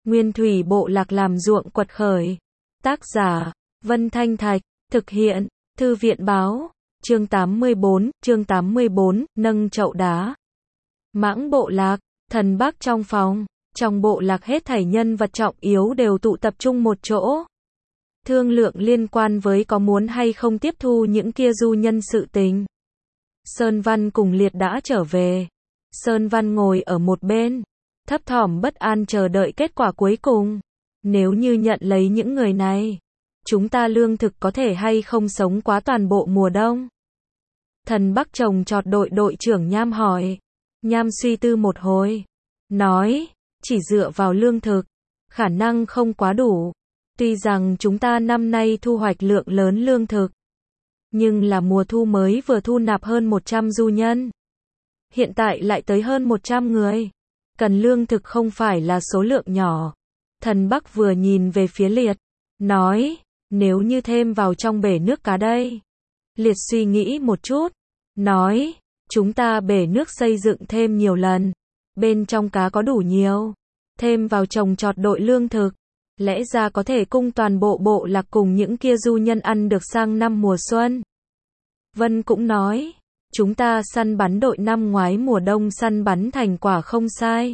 Nguyên thủy bộ lạc làm ruộng quật khởi. Tác giả, Vân Thanh Thạch, thực hiện, Thư viện báo, chương 84, nâng chậu đá. Mãng bộ lạc, thần Bắc trong phòng, trong bộ lạc hết thảy nhân vật trọng yếu đều tụ tập trung một chỗ. Thương lượng liên quan với có muốn hay không tiếp thu những kia du nhân sự tình. Sơn Văn cùng Liệt đã trở về. Sơn Văn ngồi ở một bên, thấp thỏm bất an chờ đợi kết quả cuối cùng. Nếu như nhận lấy những người này, chúng ta lương thực có thể hay không sống quá toàn bộ mùa đông? Thần Bắc trồng trọt đội đội trưởng Nham hỏi. Nham suy tư một hồi, nói, chỉ dựa vào lương thực, khả năng không quá đủ. Tuy rằng chúng ta năm nay thu hoạch lượng lớn lương thực, nhưng là mùa thu mới vừa thu nạp hơn 100 du nhân. Hiện tại lại tới hơn 100 người. Cần lương thực không phải là số lượng nhỏ. Thần Bắc vừa nhìn về phía Liệt, nói, nếu như thêm vào trong bể nước cá đây. Liệt suy nghĩ một chút, nói, chúng ta bể nước xây dựng thêm nhiều lần. Bên trong cá có đủ nhiều. Thêm vào trồng trọt đội lương thực. Lẽ ra có thể cung toàn bộ bộ lạc cùng những kia du nhân ăn được sang năm mùa xuân. Vân cũng nói, chúng ta săn bắn đội năm ngoái mùa đông săn bắn thành quả không sai.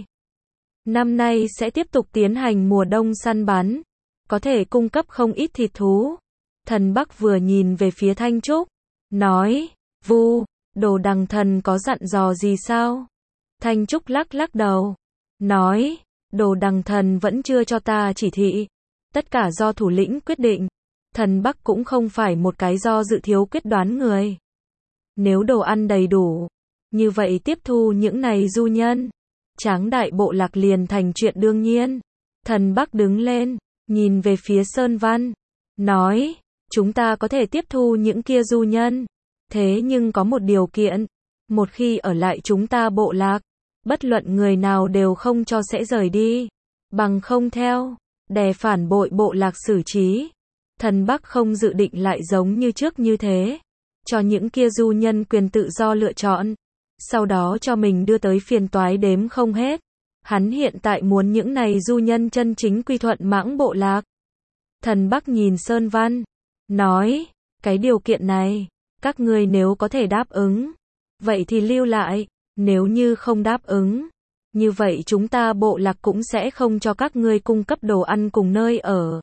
Năm nay sẽ tiếp tục tiến hành mùa đông săn bắn, có thể cung cấp không ít thịt thú. Thần Bắc vừa nhìn về phía Thanh Trúc, nói, Vu, Đồ Đằng Thần có dặn dò gì sao? Thanh Trúc lắc lắc đầu, nói, Đồ Đằng Thần vẫn chưa cho ta chỉ thị, tất cả do thủ lĩnh quyết định. Thần Bắc cũng không phải một cái do dự thiếu quyết đoán người. Nếu đồ ăn đầy đủ, như vậy tiếp thu những này du nhân, tráng đại bộ lạc liền thành chuyện đương nhiên. Thần Bắc đứng lên, nhìn về phía Sơn Văn, nói, chúng ta có thể tiếp thu những kia du nhân, thế nhưng có một điều kiện, một khi ở lại chúng ta bộ lạc, bất luận người nào đều không cho sẽ rời đi, bằng không theo, đè phản bội bộ lạc xử trí. Thần Bắc không dự định lại giống như trước như thế, cho những kia du nhân quyền tự do lựa chọn, sau đó cho mình đưa tới phiền toái đếm không hết. Hắn hiện tại muốn những này du nhân chân chính quy thuận Mãng bộ lạc. Thần Bắc nhìn Sơn Văn, nói, cái điều kiện này, các ngươi nếu có thể đáp ứng, vậy thì lưu lại, nếu như không đáp ứng, như vậy chúng ta bộ lạc cũng sẽ không cho các ngươi cung cấp đồ ăn cùng nơi ở.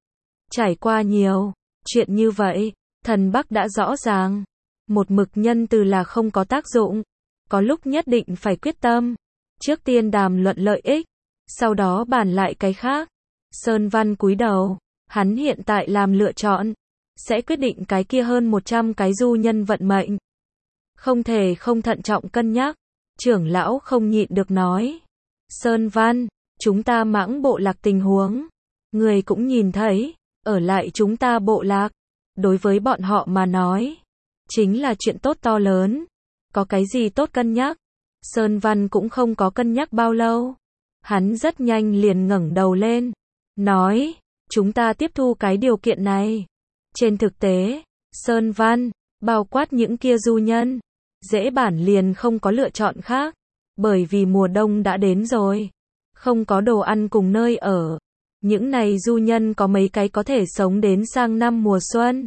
Trải qua nhiều chuyện như vậy, thần Bắc đã rõ ràng, một mực nhân từ là không có tác dụng, có lúc nhất định phải quyết tâm, trước tiên đàm luận lợi ích, sau đó bàn lại cái khác. Sơn Văn cúi đầu, hắn hiện tại làm lựa chọn, sẽ quyết định cái kia hơn 100 cái du nhân vận mệnh. Không thể không thận trọng cân nhắc. Trưởng lão không nhịn được nói, Sơn Văn, chúng ta Mãng bộ lạc tình huống, người cũng nhìn thấy, ở lại chúng ta bộ lạc, đối với bọn họ mà nói, chính là chuyện tốt to lớn. Có cái gì tốt cân nhắc? Sơn Văn cũng không có cân nhắc bao lâu, hắn rất nhanh liền ngẩng đầu lên, nói, chúng ta tiếp thu cái điều kiện này. Trên thực tế, Sơn Văn, bao quát những kia du nhân, dễ bản liền không có lựa chọn khác, bởi vì mùa đông đã đến rồi, không có đồ ăn cùng nơi ở. Những này du nhân có mấy cái có thể sống đến sang năm mùa xuân.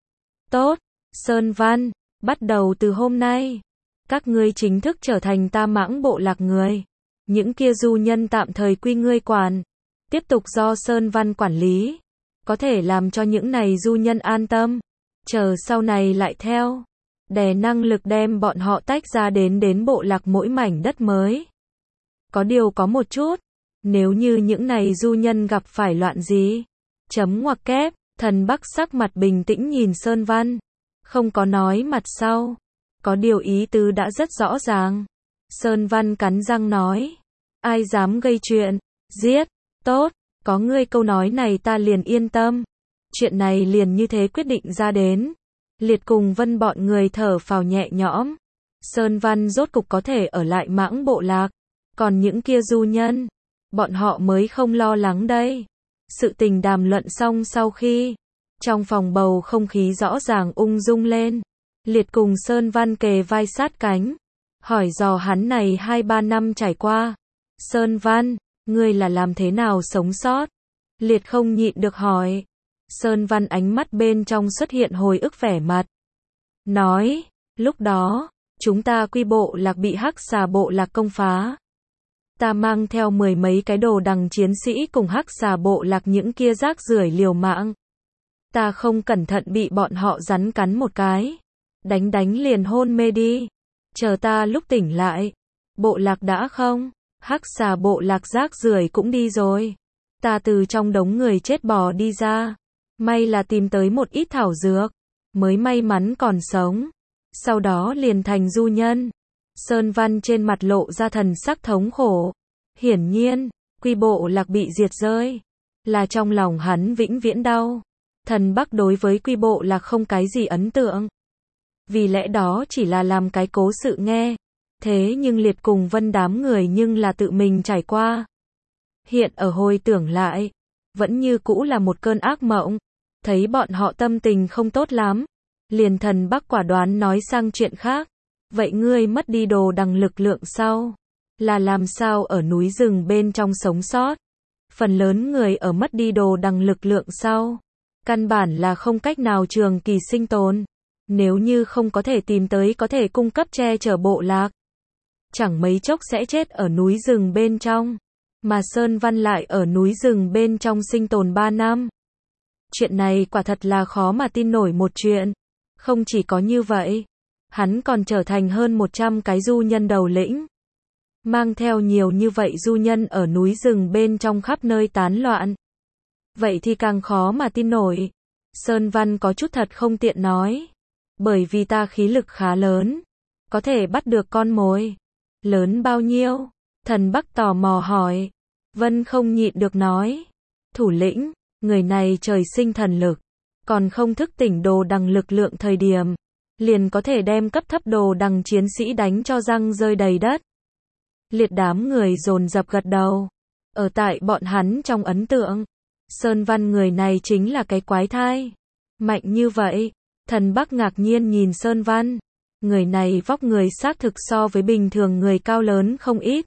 Tốt, Sơn Văn, bắt đầu từ hôm nay, các ngươi chính thức trở thành ta Mãng bộ lạc người. Những kia du nhân tạm thời quy ngươi quản, tiếp tục do Sơn Văn quản lý, có thể làm cho những này du nhân an tâm, chờ sau này lại theo, đè năng lực đem bọn họ tách ra đến bộ lạc mỗi mảnh đất mới. Có điều có một chút, nếu như những này du nhân gặp phải loạn gì, chấm ngoặc kép, thần Bắc sắc mặt bình tĩnh nhìn Sơn Văn, không có nói mặt sau, có điều ý tứ đã rất rõ ràng. Sơn Văn cắn răng nói, ai dám gây chuyện, giết. Tốt, có ngươi câu nói này ta liền yên tâm. Chuyện này liền như thế quyết định ra đến. Liệt cùng Vân bọn người thở phào nhẹ nhõm. Sơn Văn rốt cục có thể ở lại Mãng bộ lạc, còn những kia du nhân, bọn họ mới không lo lắng đây. Sự tình đàm luận xong sau khi, trong phòng bầu không khí rõ ràng ung dung lên. Liệt cùng Sơn Văn kề vai sát cánh, hỏi dò hắn này 2-3 năm trải qua. Sơn Văn, Ngươi là làm thế nào sống sót? Liệt không nhịn được hỏi. Sơn Văn ánh mắt bên trong xuất hiện hồi ức vẻ mặt. Nói, lúc đó, chúng ta Quy bộ lạc bị Hắc Xà bộ lạc công phá. Ta mang theo 10 mấy cái đồ đằng chiến sĩ cùng Hắc Xà bộ lạc những kia rác rưởi liều mạng. Ta không cẩn thận bị bọn họ rắn cắn một cái. Đánh liền hôn mê đi. Chờ ta lúc tỉnh lại. Bộ lạc đã không? Hắc Xà bộ lạc rác rưởi cũng đi rồi. Ta từ trong đống người chết bò đi ra. May là tìm tới một ít thảo dược. Mới may mắn còn sống. Sau đó liền thành du nhân. Sơn Văn trên mặt lộ ra thần sắc thống khổ. Hiển nhiên, Quy bộ lạc bị diệt rơi. Là trong lòng hắn vĩnh viễn đau. Thần Bắc đối với Quy bộ lạc không cái gì ấn tượng. Vì lẽ đó chỉ là làm cái cố sự nghe. Thế nhưng Liệt cùng Vân đám người nhưng là tự mình trải qua. Hiện ở hồi tưởng lại, vẫn như cũ là một cơn ác mộng. Thấy bọn họ tâm tình không tốt lắm. Liền Thần Bắc quả đoán nói sang chuyện khác. Vậy ngươi mất đi đồ đằng lực lượng sau? Là làm sao ở núi rừng bên trong sống sót? Phần lớn người ở mất đi đồ đằng lực lượng sau. Căn bản là không cách nào trường kỳ sinh tồn. Nếu như không có thể tìm tới có thể cung cấp che chở bộ lạc. Chẳng mấy chốc sẽ chết ở núi rừng bên trong. Mà Sơn Văn lại ở núi rừng bên trong sinh tồn 3 năm. Chuyện này quả thật là khó mà tin nổi một chuyện. Không chỉ có như vậy. Hắn còn trở thành hơn 100 cái du nhân đầu lĩnh. Mang theo nhiều như vậy du nhân ở núi rừng bên trong khắp nơi tán loạn. Vậy thì càng khó mà tin nổi. Sơn Văn có chút thật không tiện nói. Bởi vì ta khí lực khá lớn. Có thể bắt được con mồi. Lớn bao nhiêu? Thần Bắc tò mò hỏi. Vân không nhịn được nói. Thủ lĩnh, người này trời sinh thần lực. Còn không thức tỉnh đồ đằng lực lượng thời điểm. Liền có thể đem cấp thấp đồ đằng chiến sĩ đánh cho răng rơi đầy đất. Liệt đám người dồn dập gật đầu. Ở tại bọn hắn trong ấn tượng. Sơn Văn người này chính là cái quái thai. Mạnh như vậy. Thần Bắc ngạc nhiên nhìn Sơn Văn. Người này vóc người xác thực so với bình thường người cao lớn không ít.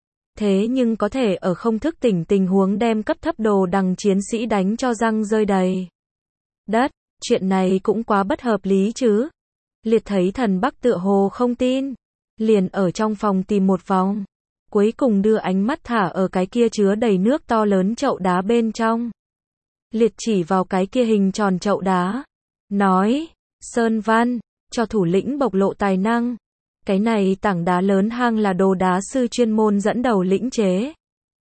Thế nhưng có thể ở không thức tỉnh tình huống đem cấp thấp đồ đằng chiến sĩ đánh cho răng rơi đầy đất. Chuyện này cũng quá bất hợp lý chứ. Liệt thấy Thần Bắc tựa hồ không tin. Liền ở trong phòng tìm một vòng. Cuối cùng đưa ánh mắt thả ở cái kia chứa đầy nước to lớn chậu đá bên trong. Liệt chỉ vào cái kia hình tròn chậu đá. Nói, Sơn Văn, cho thủ lĩnh bộc lộ tài năng. Cái này tảng đá lớn hang là đồ đá sư chuyên môn dẫn đầu lĩnh chế.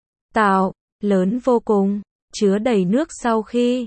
Tạo, lớn vô cùng, chứa đầy nước sau khi,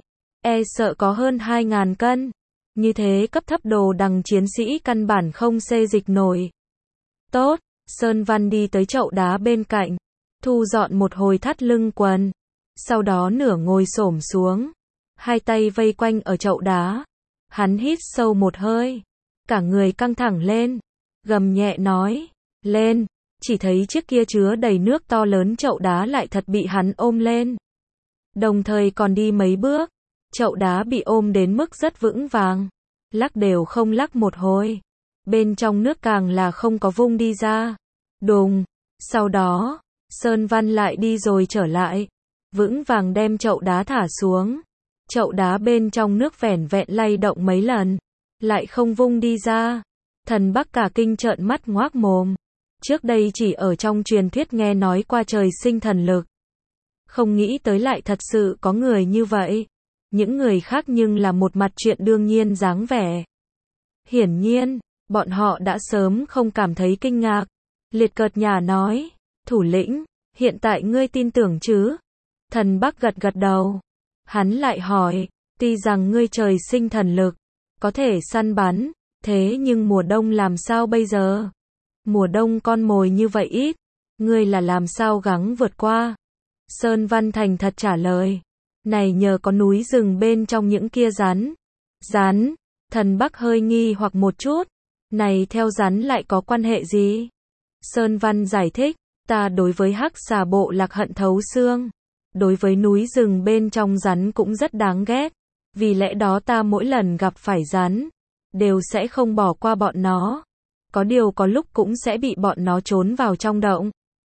sợ có hơn 2.000 cân. Như thế cấp thấp đồ đằng chiến sĩ căn bản không xê dịch nổi. Tốt, Sơn Văn đi tới chậu đá bên cạnh, thu dọn một hồi thắt lưng quần. Sau đó nửa ngồi xổm xuống, hai tay vây quanh ở chậu đá. Hắn hít sâu một hơi, cả người căng thẳng lên, gầm nhẹ nói, lên, chỉ thấy chiếc kia chứa đầy nước to lớn chậu đá lại thật bị hắn ôm lên. Đồng thời còn đi mấy bước, chậu đá bị ôm đến mức rất vững vàng, lắc đều không lắc một hồi. Bên trong nước càng là không có vung đi ra. Đùng, sau đó, Sơn Văn lại đi rồi trở lại, vững vàng đem chậu đá thả xuống. Chậu đá bên trong nước vẻn vẹn lay động mấy lần, lại không vung đi ra. Thần Bắc cả kinh trợn mắt ngoác mồm. Trước đây chỉ ở trong truyền thuyết nghe nói qua trời sinh thần lực. Không nghĩ tới lại thật sự có người như vậy. Những người khác nhưng là một mặt chuyện đương nhiên dáng vẻ. Hiển nhiên, bọn họ đã sớm không cảm thấy kinh ngạc. Liệt cợt nhả nói, thủ lĩnh, hiện tại ngươi tin tưởng chứ? Thần Bắc gật gật đầu. Hắn lại hỏi, tuy rằng ngươi trời sinh thần lực, có thể săn bắn, thế nhưng mùa đông làm sao bây giờ? Mùa đông con mồi như vậy ít, ngươi là làm sao gắng vượt qua? Sơn Văn thành thật trả lời, này nhờ có núi rừng bên trong những kia rắn. Rắn? Thần Bắc hơi nghi hoặc một chút, này theo rắn lại có quan hệ gì? Sơn Văn giải thích, ta đối với Hắc Xà bộ lạc hận thấu xương. Đối với núi rừng bên trong rắn cũng rất đáng ghét. Vì lẽ đó ta mỗi lần gặp phải rắn, đều sẽ không bỏ qua bọn nó. Có điều có lúc cũng sẽ bị bọn nó trốn vào trong động.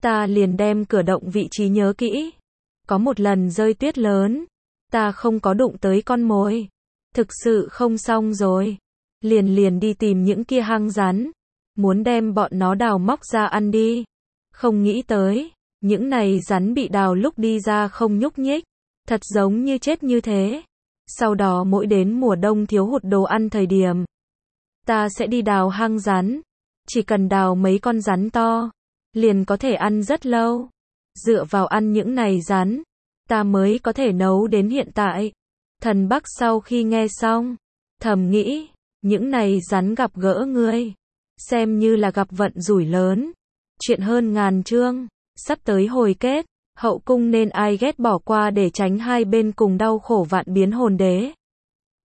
Ta liền đem cửa động vị trí nhớ kỹ. Có một lần rơi tuyết lớn, ta không có đụng tới con mồi. Thực sự không xong rồi. Liền đi tìm những kia hang rắn. Muốn đem bọn nó đào móc ra ăn đi. Không nghĩ tới, những này rắn bị đào lúc đi ra không nhúc nhích. Thật giống như chết như thế. Sau đó mỗi đến mùa đông thiếu hụt đồ ăn thời điểm, ta sẽ đi đào hang rắn. Chỉ cần đào mấy con rắn to, liền có thể ăn rất lâu. Dựa vào ăn những này rắn, ta mới có thể nấu đến hiện tại. Thần Bắc sau khi nghe xong, thầm nghĩ, những này rắn gặp gỡ ngươi, xem như là gặp vận rủi lớn. Chuyện hơn ngàn chương, sắp tới hồi kết, hậu cung nên ai ghét bỏ qua để tránh hai bên cùng đau khổ vạn biến hồn đế.